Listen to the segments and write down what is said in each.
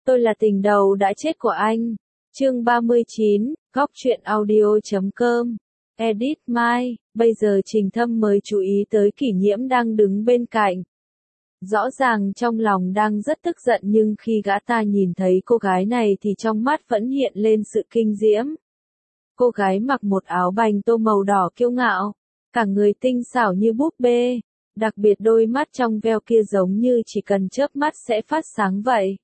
Tôi là tình đầu đã chết của anh. Chương 39, Góc truyện audio.com. Edit Mai, bây giờ Trình Thâm mới chú ý tới Kỷ Nhiễm đang đứng bên cạnh. Rõ ràng trong lòng đang rất tức giận nhưng khi gã ta nhìn thấy cô gái này thì trong mắt vẫn hiện lên sự kinh diễm. Cô gái mặc một áo bành tô màu đỏ kiêu ngạo, cả người tinh xảo như búp bê, đặc biệt đôi mắt trong veo kia giống như chỉ cần chớp mắt sẽ phát sáng vậy.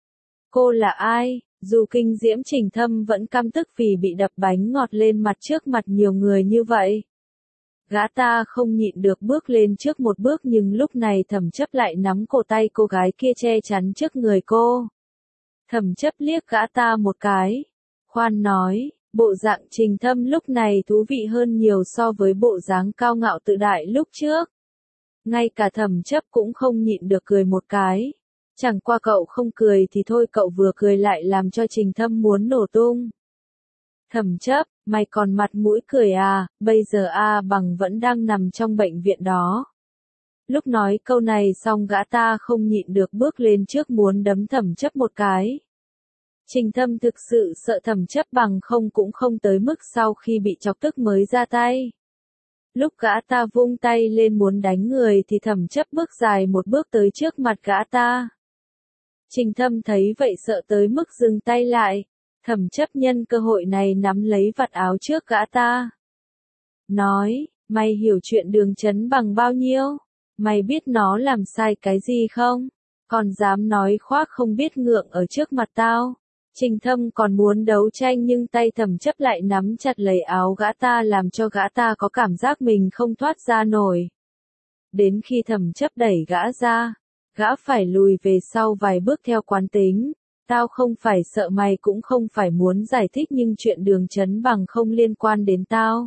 Cô là ai? Dù kinh diễm Trình Thâm vẫn căm tức vì bị đập bánh ngọt lên mặt trước mặt nhiều người như vậy. Gã ta không nhịn được bước lên trước một bước nhưng lúc này Thẩm Chấp lại nắm cổ tay cô gái kia che chắn trước người cô. Thẩm Chấp liếc gã ta một cái. Khoan nói, bộ dạng Trình Thâm lúc này thú vị hơn nhiều so với bộ dáng cao ngạo tự đại lúc trước. Ngay cả Thẩm Chấp cũng không nhịn được cười một cái. Chẳng qua cậu không cười thì thôi, cậu vừa cười lại làm cho Trình Thâm muốn nổ tung. Thẩm Chấp, mày còn mặt mũi cười à, bây giờ A Bằng vẫn đang nằm trong bệnh viện đó. Lúc nói câu này xong gã ta không nhịn được bước lên trước muốn đấm Thẩm Chấp một cái. Trình Thâm thực sự sợ Thẩm Chấp bằng không cũng không tới mức sau khi bị chọc tức mới ra tay. Lúc gã ta vung tay lên muốn đánh người thì Thẩm Chấp bước dài một bước tới trước mặt gã ta. Trình Thâm thấy vậy sợ tới mức dừng tay lại. Thẩm Chấp nhân cơ hội này nắm lấy vạt áo trước gã ta. Nói, mày hiểu chuyện Đường Chấn Bằng bao nhiêu? Mày biết nó làm sai cái gì không? Còn dám nói khoác không biết ngượng ở trước mặt tao. Trình Thâm còn muốn đấu tranh nhưng tay Thẩm Chấp lại nắm chặt lấy áo gã ta làm cho gã ta có cảm giác mình không thoát ra nổi. Đến khi Thẩm Chấp đẩy gã ra, gã phải lùi về sau vài bước theo quán tính. Tao không phải sợ, mày cũng không phải muốn giải thích, nhưng chuyện Đường Chấn Bằng không liên quan đến tao.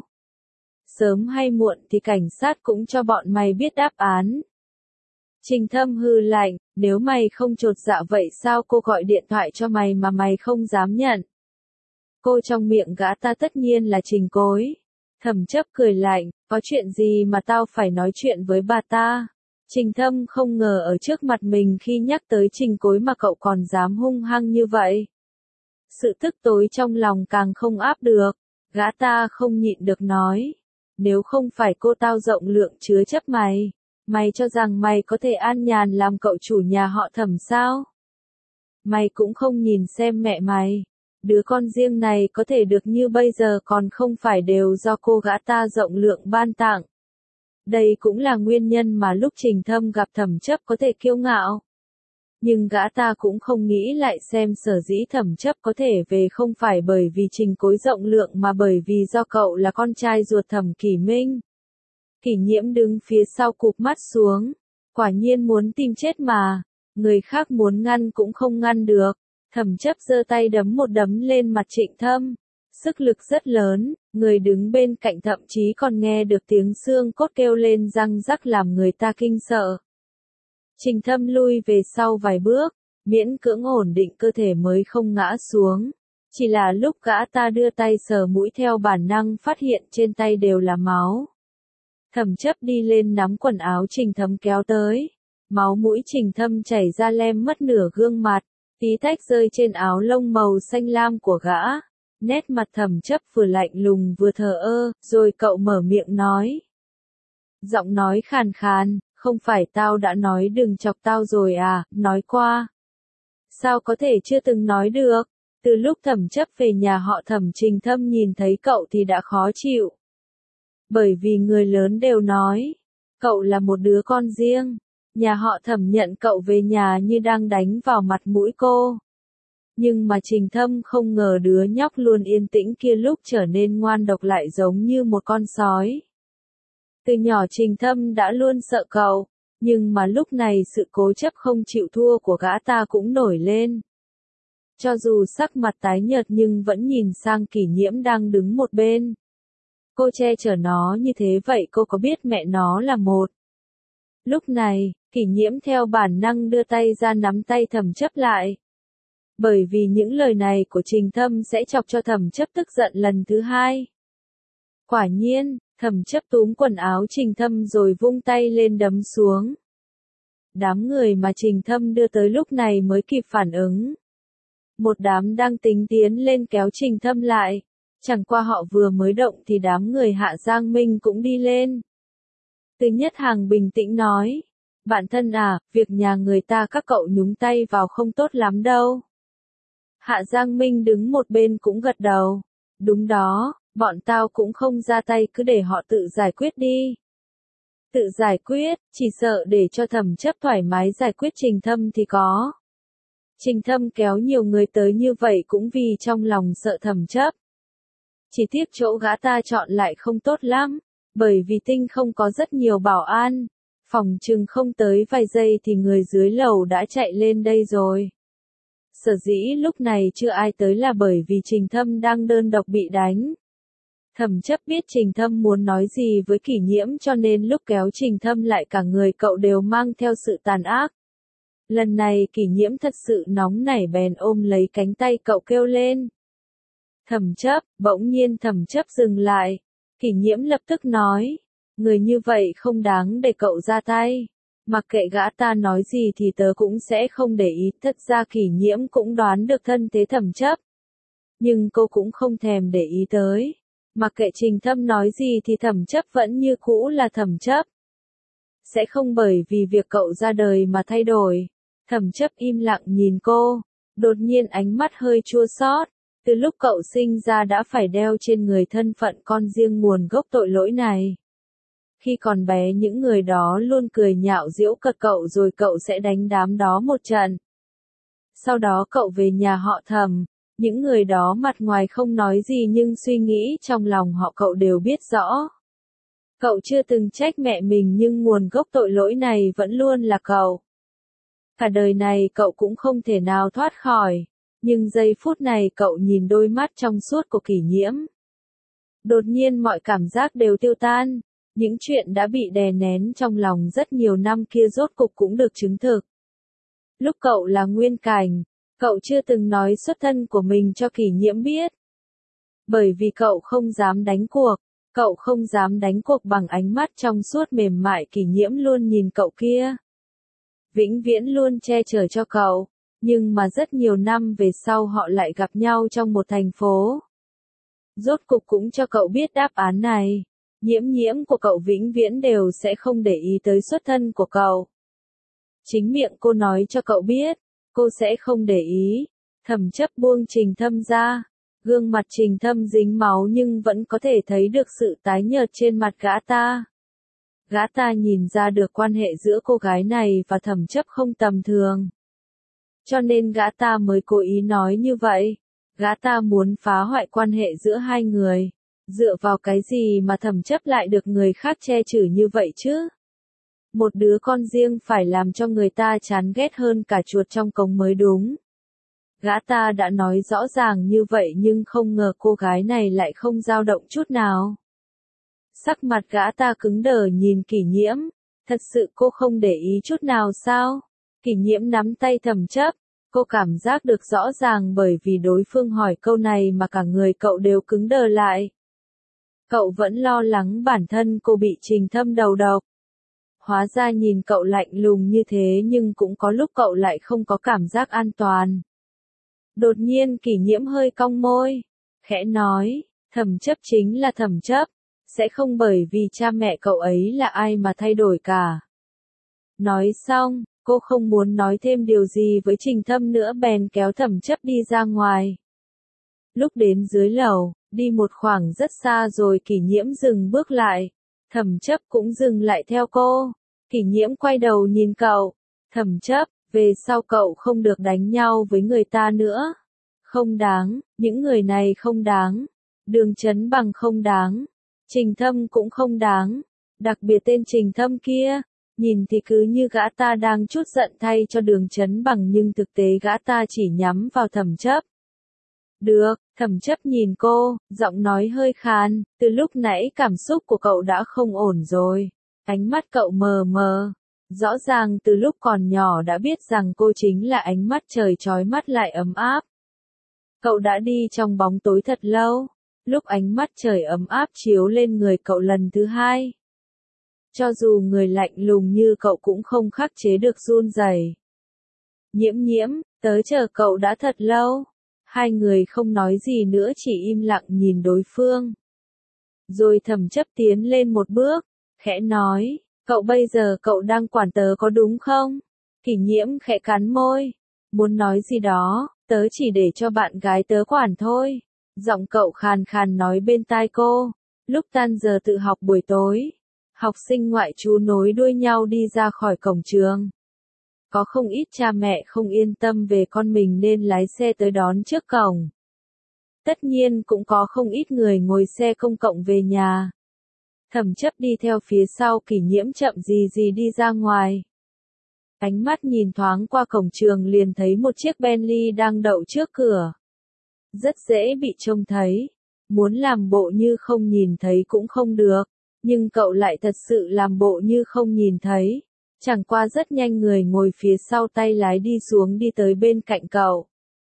Sớm hay muộn thì cảnh sát cũng cho bọn mày biết đáp án. Trình Thâm hừ lạnh, nếu mày không chột dạ vậy sao cô gọi điện thoại cho mày mà mày không dám nhận? Cô trong miệng gã ta tất nhiên là Trình Cối. Thẩm Chấp cười lạnh, có chuyện gì mà tao phải nói chuyện với bà ta? Trình Thâm không ngờ ở trước mặt mình khi nhắc tới Trình Cối mà cậu còn dám hung hăng như vậy. Sự tức tối trong lòng càng không áp được, gã ta không nhịn được nói. Nếu không phải cô tao rộng lượng chứa chấp mày, mày cho rằng mày có thể an nhàn làm cậu chủ nhà họ Thẩm sao? Mày cũng không nhìn xem mẹ mày, đứa con riêng này có thể được như bây giờ còn không phải đều do cô gã ta rộng lượng ban tặng. Đây cũng là nguyên nhân mà lúc Trình Thâm gặp Thẩm Chấp có thể kiêu ngạo. Nhưng gã ta cũng không nghĩ lại xem sở dĩ Thẩm Chấp có thể về không phải bởi vì Trình Cối rộng lượng mà bởi vì do cậu là con trai ruột Thẩm Kỷ Minh. Kỷ Nhiễm đứng phía sau cụp mắt xuống. Quả nhiên muốn tìm chết mà. Người khác muốn ngăn cũng không ngăn được. Thẩm Chấp giơ tay đấm một đấm lên mặt Trịnh Thâm. Sức lực rất lớn, người đứng bên cạnh thậm chí còn nghe được tiếng xương cốt kêu lên răng rắc làm người ta kinh sợ. Trình Thâm lui về sau vài bước, miễn cưỡng ổn định cơ thể mới không ngã xuống. Chỉ là lúc gã ta đưa tay sờ mũi theo bản năng phát hiện trên tay đều là máu. Thẩm Chấp đi lên nắm quần áo Trình Thâm kéo tới. Máu mũi Trình Thâm chảy ra lem mất nửa gương mặt, tí tách rơi trên áo lông màu xanh lam của gã. Nét mặt Thẩm Chấp vừa lạnh lùng vừa thờ ơ, rồi cậu mở miệng nói. Giọng nói khàn khàn, không phải tao đã nói đừng chọc tao rồi à, nói qua. Sao có thể chưa từng nói được? Từ lúc Thẩm Chấp về nhà họ Thẩm, Trình Thâm nhìn thấy cậu thì đã khó chịu. Bởi vì người lớn đều nói, cậu là một đứa con riêng. Nhà họ Thẩm nhận cậu về nhà như đang đánh vào mặt mũi cô. Nhưng mà Trình Thâm không ngờ đứa nhóc luôn yên tĩnh kia lúc trở nên ngoan độc lại giống như một con sói. Từ nhỏ Trình Thâm đã luôn sợ cậu, nhưng mà lúc này sự cố chấp không chịu thua của gã ta cũng nổi lên. Cho dù sắc mặt tái nhợt nhưng vẫn nhìn sang Kỷ Nhiễm đang đứng một bên. Cô che chở nó như thế vậy cô có biết mẹ nó là một? Lúc này, Kỷ Nhiễm theo bản năng đưa tay ra nắm tay Thẩm Chấp lại. Bởi vì những lời này của Trình Thâm sẽ chọc cho Thẩm Chấp tức giận lần thứ hai. Quả nhiên, Thẩm Chấp túm quần áo Trình Thâm rồi vung tay lên đấm xuống. Đám người mà Trình Thâm đưa tới lúc này mới kịp phản ứng. Một đám đang tính tiến lên kéo Trình Thâm lại. Chẳng qua họ vừa mới động thì đám người Hạ Giang Minh cũng đi lên. Từ Nhất Hàng bình tĩnh nói. Bạn thân à, việc nhà người ta các cậu nhúng tay vào không tốt lắm đâu. Hạ Giang Minh đứng một bên cũng gật đầu. Đúng đó, bọn tao cũng không ra tay, cứ để họ tự giải quyết đi. Tự giải quyết, chỉ sợ để cho Thẩm Chấp thoải mái giải quyết Trình Thâm thì có. Trình Thâm kéo nhiều người tới như vậy cũng vì trong lòng sợ Thẩm Chấp. Chỉ tiếc chỗ gã ta chọn lại không tốt lắm, bởi vì Tinh không có rất nhiều bảo an. Phòng chừng không tới vài giây thì người dưới lầu đã chạy lên đây rồi. Sở dĩ lúc này chưa ai tới là bởi vì Trình Thâm đang đơn độc bị đánh. Thẩm Chấp biết Trình Thâm muốn nói gì với Kỷ Nhiễm cho nên lúc kéo Trình Thâm lại cả người cậu đều mang theo sự tàn ác. Lần này Kỷ Nhiễm thật sự nóng nảy bèn ôm lấy cánh tay cậu kêu lên. Thẩm Chấp, bỗng nhiên Thẩm Chấp dừng lại. Kỷ Nhiễm lập tức nói, người như vậy không đáng để cậu ra tay. Mặc kệ gã ta nói gì thì tớ cũng sẽ không để ý. Thật ra Kỷ Nhiễm cũng đoán được thân thế Thẩm Chấp. Nhưng cô cũng không thèm để ý tới. Mặc kệ Trình Thâm nói gì thì Thẩm Chấp vẫn như cũ là Thẩm Chấp. Sẽ không bởi vì việc cậu ra đời mà thay đổi. Thẩm Chấp im lặng nhìn cô. Đột nhiên ánh mắt hơi chua xót. Từ lúc cậu sinh ra đã phải đeo trên người thân phận con riêng nguồn gốc tội lỗi này. Khi còn bé những người đó luôn cười nhạo giễu cợt cậu rồi cậu sẽ đánh đám đó một trận. Sau đó cậu về nhà họ Thẩm, những người đó mặt ngoài không nói gì nhưng suy nghĩ trong lòng họ cậu đều biết rõ. Cậu chưa từng trách mẹ mình nhưng nguồn gốc tội lỗi này vẫn luôn là cậu. Cả đời này cậu cũng không thể nào thoát khỏi. Nhưng giây phút này cậu nhìn đôi mắt trong suốt của Kỷ Nhiễm. Đột nhiên mọi cảm giác đều tiêu tan. Những chuyện đã bị đè nén trong lòng rất nhiều năm kia rốt cục cũng được chứng thực. Lúc cậu là Nguyên Cảnh, cậu chưa từng nói xuất thân của mình cho Kỷ Nhiễm biết. Bởi vì cậu không dám đánh cuộc, cậu không dám đánh cuộc bằng ánh mắt trong suốt mềm mại Kỷ Nhiễm luôn nhìn cậu kia. Vĩnh viễn luôn che chở cho cậu. Nhưng mà rất nhiều năm về sau họ lại gặp nhau trong một thành phố. Rốt cục cũng cho cậu biết đáp án này. Nhiễm nhiễm của cậu vĩnh viễn đều sẽ không để ý tới xuất thân của cậu. Chính miệng cô nói cho cậu biết, cô sẽ không để ý. Thẩm Chấp buông Trình Thâm ra. Gương mặt Trình Thâm dính máu nhưng vẫn có thể thấy được sự tái nhợt trên mặt gã ta. Gã ta nhìn ra được quan hệ giữa cô gái này và Thẩm Chấp không tầm thường. Cho nên gã ta mới cố ý nói như vậy. Gã ta muốn phá hoại quan hệ giữa hai người. Dựa vào cái gì mà Thẩm Chấp lại được người khác che chở như vậy chứ? Một đứa con riêng phải làm cho người ta chán ghét hơn cả chuột trong cống mới đúng. Gã ta đã nói rõ ràng như vậy nhưng không ngờ cô gái này lại không dao động chút nào. Sắc mặt gã ta cứng đờ nhìn Kỷ Nhiễm. Thật sự cô không để ý chút nào sao? Kỷ Nhiễm nắm tay Thẩm Chấp. Cô cảm giác được rõ ràng bởi vì đối phương hỏi câu này mà cả người cậu đều cứng đờ lại. Cậu vẫn lo lắng bản thân cô bị Trình Thâm đầu độc. Hóa ra nhìn cậu lạnh lùng như thế nhưng cũng có lúc cậu lại không có cảm giác an toàn. Đột nhiên Kỷ Nhiễm hơi cong môi. Khẽ nói, Thẩm Chấp chính là Thẩm Chấp. Sẽ không bởi vì cha mẹ cậu ấy là ai mà thay đổi cả. Nói xong, cô không muốn nói thêm điều gì với Trình Thâm nữa bèn kéo Thẩm Chấp đi ra ngoài. Lúc đến dưới lầu, đi một khoảng rất xa rồi Kỷ Nhiễm dừng bước lại. Thẩm Chấp cũng dừng lại theo cô. Kỷ Nhiễm quay đầu nhìn cậu. Thẩm Chấp, về sau cậu không được đánh nhau với người ta nữa. Không đáng, những người này không đáng. Đường Chấn Bằng không đáng. Trình Thâm cũng không đáng. Đặc biệt tên Trình Thâm kia. Nhìn thì cứ như gã ta đang chút giận thay cho Đường Chấn Bằng nhưng thực tế gã ta chỉ nhắm vào Thẩm Chấp. Được, Thẩm Chấp nhìn cô, giọng nói hơi khàn, từ lúc nãy cảm xúc của cậu đã không ổn rồi. Ánh mắt cậu mờ mờ. Rõ ràng từ lúc còn nhỏ đã biết rằng cô chính là ánh mắt trời chói mắt lại ấm áp. Cậu đã đi trong bóng tối thật lâu. Lúc ánh mắt trời ấm áp chiếu lên người cậu lần thứ hai. Cho dù người lạnh lùng như cậu cũng không khắc chế được run rẩy. Nhiễm nhiễm, tớ chờ cậu đã thật lâu. Hai người không nói gì nữa chỉ im lặng nhìn đối phương. Rồi Thẩm Chấp tiến lên một bước, khẽ nói, cậu bây giờ cậu đang quản tớ có đúng không? Kỷ Nhiễm khẽ cắn môi, muốn nói gì đó, tớ chỉ để cho bạn gái tớ quản thôi. Giọng cậu khàn khàn nói bên tai cô. Lúc tan giờ tự học buổi tối, học sinh ngoại trú nối đuôi nhau đi ra khỏi cổng trường. Có không ít cha mẹ không yên tâm về con mình nên lái xe tới đón trước cổng. Tất nhiên cũng có không ít người ngồi xe công cộng về nhà. Thẩm Chấp đi theo phía sau Kỷ Nhiễm chậm gì gì đi ra ngoài. Ánh mắt nhìn thoáng qua cổng trường liền thấy một chiếc Bentley đang đậu trước cửa. Rất dễ bị trông thấy. Muốn làm bộ như không nhìn thấy cũng không được. Nhưng cậu lại thật sự làm bộ như không nhìn thấy. Chẳng qua rất nhanh người ngồi phía sau tay lái đi xuống đi tới bên cạnh cậu.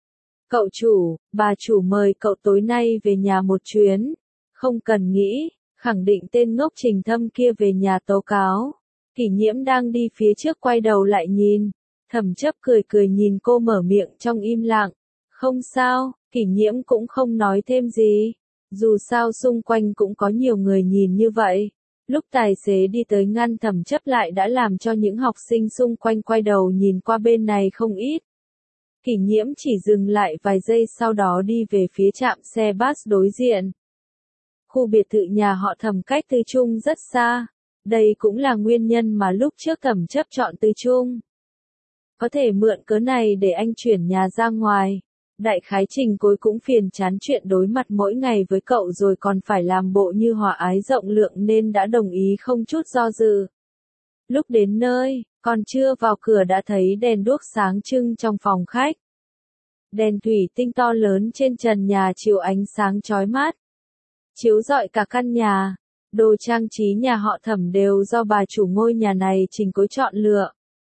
Cậu chủ, bà chủ mời cậu tối nay về nhà một chuyến. Không cần nghĩ, khẳng định tên ngốc Trình Thâm kia về nhà tố cáo. Kỷ Nhiễm đang đi phía trước quay đầu lại nhìn. Thẩm Chấp cười cười nhìn cô mở miệng trong im lặng. Không sao, Kỷ Nhiễm cũng không nói thêm gì. Dù sao xung quanh cũng có nhiều người nhìn như vậy. Lúc tài xế đi tới ngăn Thẩm Chấp lại đã làm cho những học sinh xung quanh quay đầu nhìn qua bên này không ít. Kỷ Nhiễm chỉ dừng lại vài giây sau đó đi về phía trạm xe bus đối diện. Khu biệt thự nhà họ Thẩm cách Tư Trung rất xa. Đây cũng là nguyên nhân mà lúc trước Thẩm Chấp chọn Tư Trung. Có thể mượn cớ này để anh chuyển nhà ra ngoài. Đại khái Trình Cối cũng phiền chán chuyện đối mặt mỗi ngày với cậu rồi còn phải làm bộ như hòa ái rộng lượng nên đã đồng ý không chút do dự. Lúc đến nơi, còn chưa vào cửa đã thấy đèn đuốc sáng trưng trong phòng khách. Đèn thủy tinh to lớn trên trần nhà chiếu ánh sáng chói mắt. Chiếu rọi cả căn nhà. Đồ trang trí nhà họ Thẩm đều do bà chủ ngôi nhà này Trình Cối chọn lựa.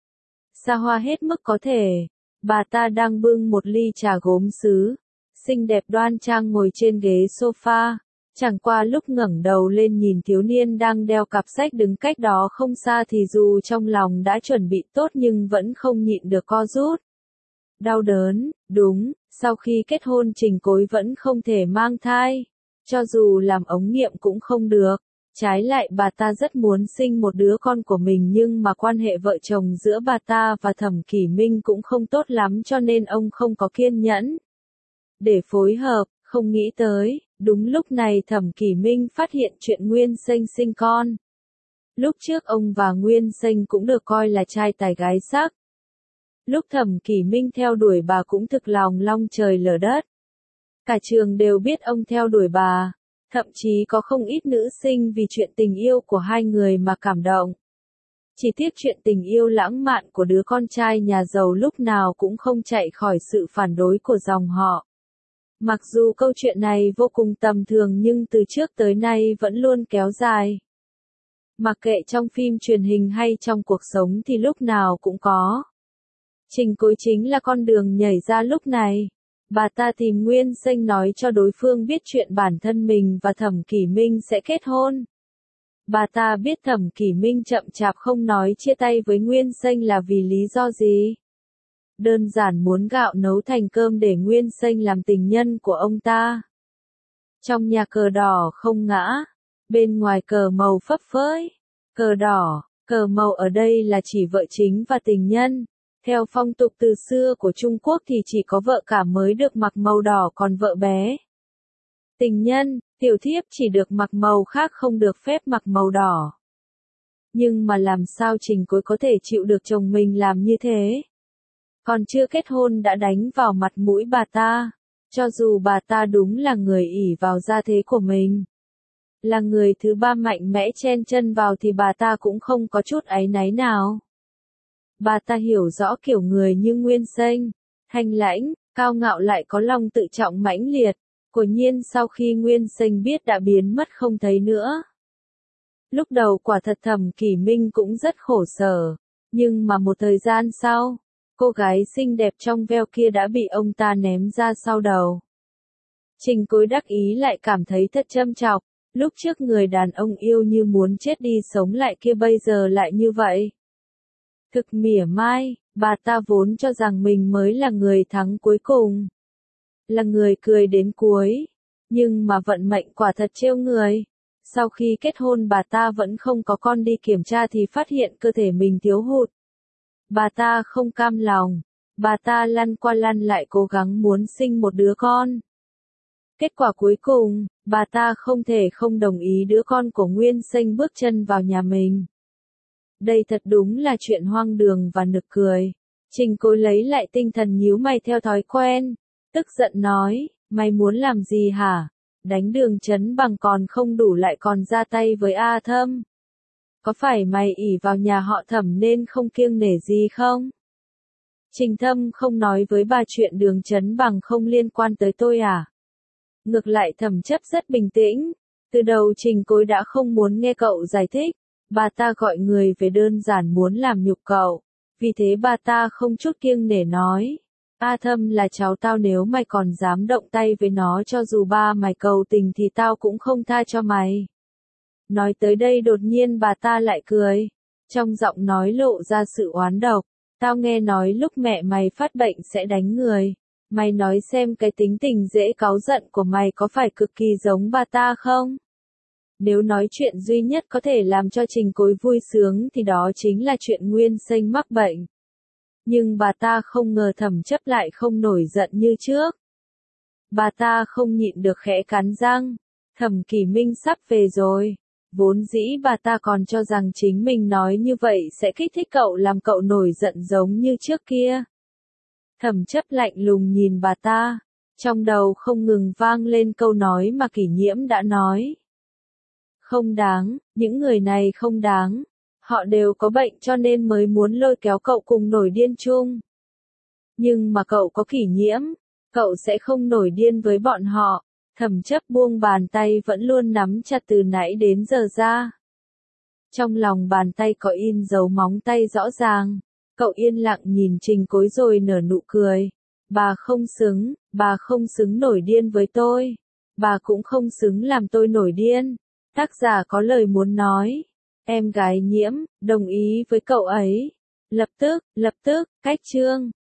Xa hoa hết mức có thể. Bà ta đang bưng một ly trà gốm sứ, xinh đẹp đoan trang ngồi trên ghế sofa, chẳng qua lúc ngẩng đầu lên nhìn thiếu niên đang đeo cặp sách đứng cách đó không xa thì dù trong lòng đã chuẩn bị tốt nhưng vẫn không nhịn được co rút. Đau đớn, đúng, sau khi kết hôn Trình Cối vẫn không thể mang thai, cho dù làm ống nghiệm cũng không được. Trái lại bà ta rất muốn sinh một đứa con của mình nhưng mà quan hệ vợ chồng giữa bà ta và Thẩm Kỷ Minh cũng không tốt lắm cho nên ông không có kiên nhẫn. Để phối hợp, không nghĩ tới, đúng lúc này Thẩm Kỷ Minh phát hiện chuyện Nguyên Xanh sinh con. Lúc trước ông và Nguyên Xanh cũng được coi là trai tài gái sắc. Lúc Thẩm Kỷ Minh theo đuổi bà cũng thực lòng long trời lở đất. Cả trường đều biết ông theo đuổi bà. Thậm chí có không ít nữ sinh vì chuyện tình yêu của hai người mà cảm động. Chỉ tiếc chuyện tình yêu lãng mạn của đứa con trai nhà giàu lúc nào cũng không chạy khỏi sự phản đối của dòng họ. Mặc dù câu chuyện này vô cùng tầm thường nhưng từ trước tới nay vẫn luôn kéo dài. Mặc kệ trong phim truyền hình hay trong cuộc sống thì lúc nào cũng có. Trình Cối chính là con đường nhảy ra lúc này. Bà ta tìm Nguyên Xanh nói cho đối phương biết chuyện bản thân mình và Thẩm Kỷ Minh sẽ kết hôn. Bà ta biết Thẩm Kỷ Minh chậm chạp không nói chia tay với Nguyên Xanh là vì lý do gì. Đơn giản muốn gạo nấu thành cơm để Nguyên Xanh làm tình nhân của ông ta. Trong nhà cờ đỏ không ngã, bên ngoài cờ màu phấp phới. Cờ đỏ, cờ màu ở đây là chỉ vợ chính và tình nhân. Theo phong tục từ xưa của Trung Quốc thì chỉ có vợ cả mới được mặc màu đỏ còn vợ bé. Tình nhân, tiểu thiếp chỉ được mặc màu khác không được phép mặc màu đỏ. Nhưng mà làm sao Trình Cối có thể chịu được chồng mình làm như thế? Còn chưa kết hôn đã đánh vào mặt mũi bà ta. Cho dù bà ta đúng là người ỷ vào gia thế của mình. Là người thứ ba mạnh mẽ chen chân vào thì bà ta cũng không có chút áy náy nào. Bà ta hiểu rõ kiểu người như Nguyên Xanh, thanh lãnh, cao ngạo lại có lòng tự trọng mãnh liệt. Quả nhiên sau khi Nguyên Xanh biết đã biến mất không thấy nữa. Lúc đầu quả thật Thẩm Kỷ Minh cũng rất khổ sở, nhưng mà một thời gian sau, cô gái xinh đẹp trong veo kia đã bị ông ta ném ra sau đầu. Trình Cối đắc ý lại cảm thấy thật châm chọc, lúc trước người đàn ông yêu như muốn chết đi sống lại kia bây giờ lại như vậy. Cực mỉa mai, bà ta vốn cho rằng mình mới là người thắng cuối cùng. Là người cười đến cuối. Nhưng mà vận mệnh quả thật trêu người. Sau khi kết hôn bà ta vẫn không có con, đi kiểm tra thì phát hiện cơ thể mình thiếu hụt. Bà ta không cam lòng. Bà ta lăn qua lăn lại cố gắng muốn sinh một đứa con. Kết quả cuối cùng, bà ta không thể không đồng ý đứa con của Nguyên Sinh bước chân vào nhà mình. Đây thật đúng là chuyện hoang đường và nực cười. Trình Cối lấy lại tinh thần nhíu mày theo thói quen. Tức giận nói, mày muốn làm gì hả? Đánh Đường Chấn Bằng còn không đủ lại còn ra tay với A Thâm. Có phải mày ỷ vào nhà họ Thẩm nên không kiêng nể gì không? Trình Thâm không nói với bà chuyện Đường Chấn Bằng không liên quan tới tôi à? Ngược lại Thẩm Chấp rất bình tĩnh. Từ đầu Trình Cối đã không muốn nghe cậu giải thích. Bà ta gọi người về đơn giản muốn làm nhục cậu. Vì thế bà ta không chút kiêng nể nói. A Thâm là cháu tao, nếu mày còn dám động tay với nó cho dù ba mày cầu tình thì tao cũng không tha cho mày. Nói tới đây đột nhiên bà ta lại cười. Trong giọng nói lộ ra sự oán độc. Tao nghe nói lúc mẹ mày phát bệnh sẽ đánh người. Mày nói xem cái tính tình dễ cáu giận của mày có phải cực kỳ giống bà ta không? Nếu nói chuyện duy nhất có thể làm cho Trình Cối vui sướng thì đó chính là chuyện Nguyên Sinh mắc bệnh. Nhưng bà ta không ngờ Thẩm Chấp lại không nổi giận như trước. Bà ta không nhịn được khẽ cắn răng. Thẩm Kỳ Minh sắp về rồi. Vốn dĩ bà ta còn cho rằng chính mình nói như vậy sẽ kích thích cậu, làm cậu nổi giận giống như trước kia. Thẩm Chấp lạnh lùng nhìn bà ta. Trong đầu không ngừng vang lên câu nói mà Kỷ Nhiễm đã nói. Không đáng, những người này không đáng. Họ đều có bệnh cho nên mới muốn lôi kéo cậu cùng nổi điên chung. Nhưng mà cậu có Kỷ Nhiễm, cậu sẽ không nổi điên với bọn họ. Thẩm Chấp buông bàn tay vẫn luôn nắm chặt từ nãy đến giờ ra. Trong lòng bàn tay có in dấu móng tay rõ ràng. Cậu yên lặng nhìn Trình Cối rồi nở nụ cười. Bà không xứng nổi điên với tôi. Bà cũng không xứng làm tôi nổi điên. Tác giả có lời muốn nói. Em gái Nhiễm, đồng ý với cậu ấy. Lập tức, cách chương.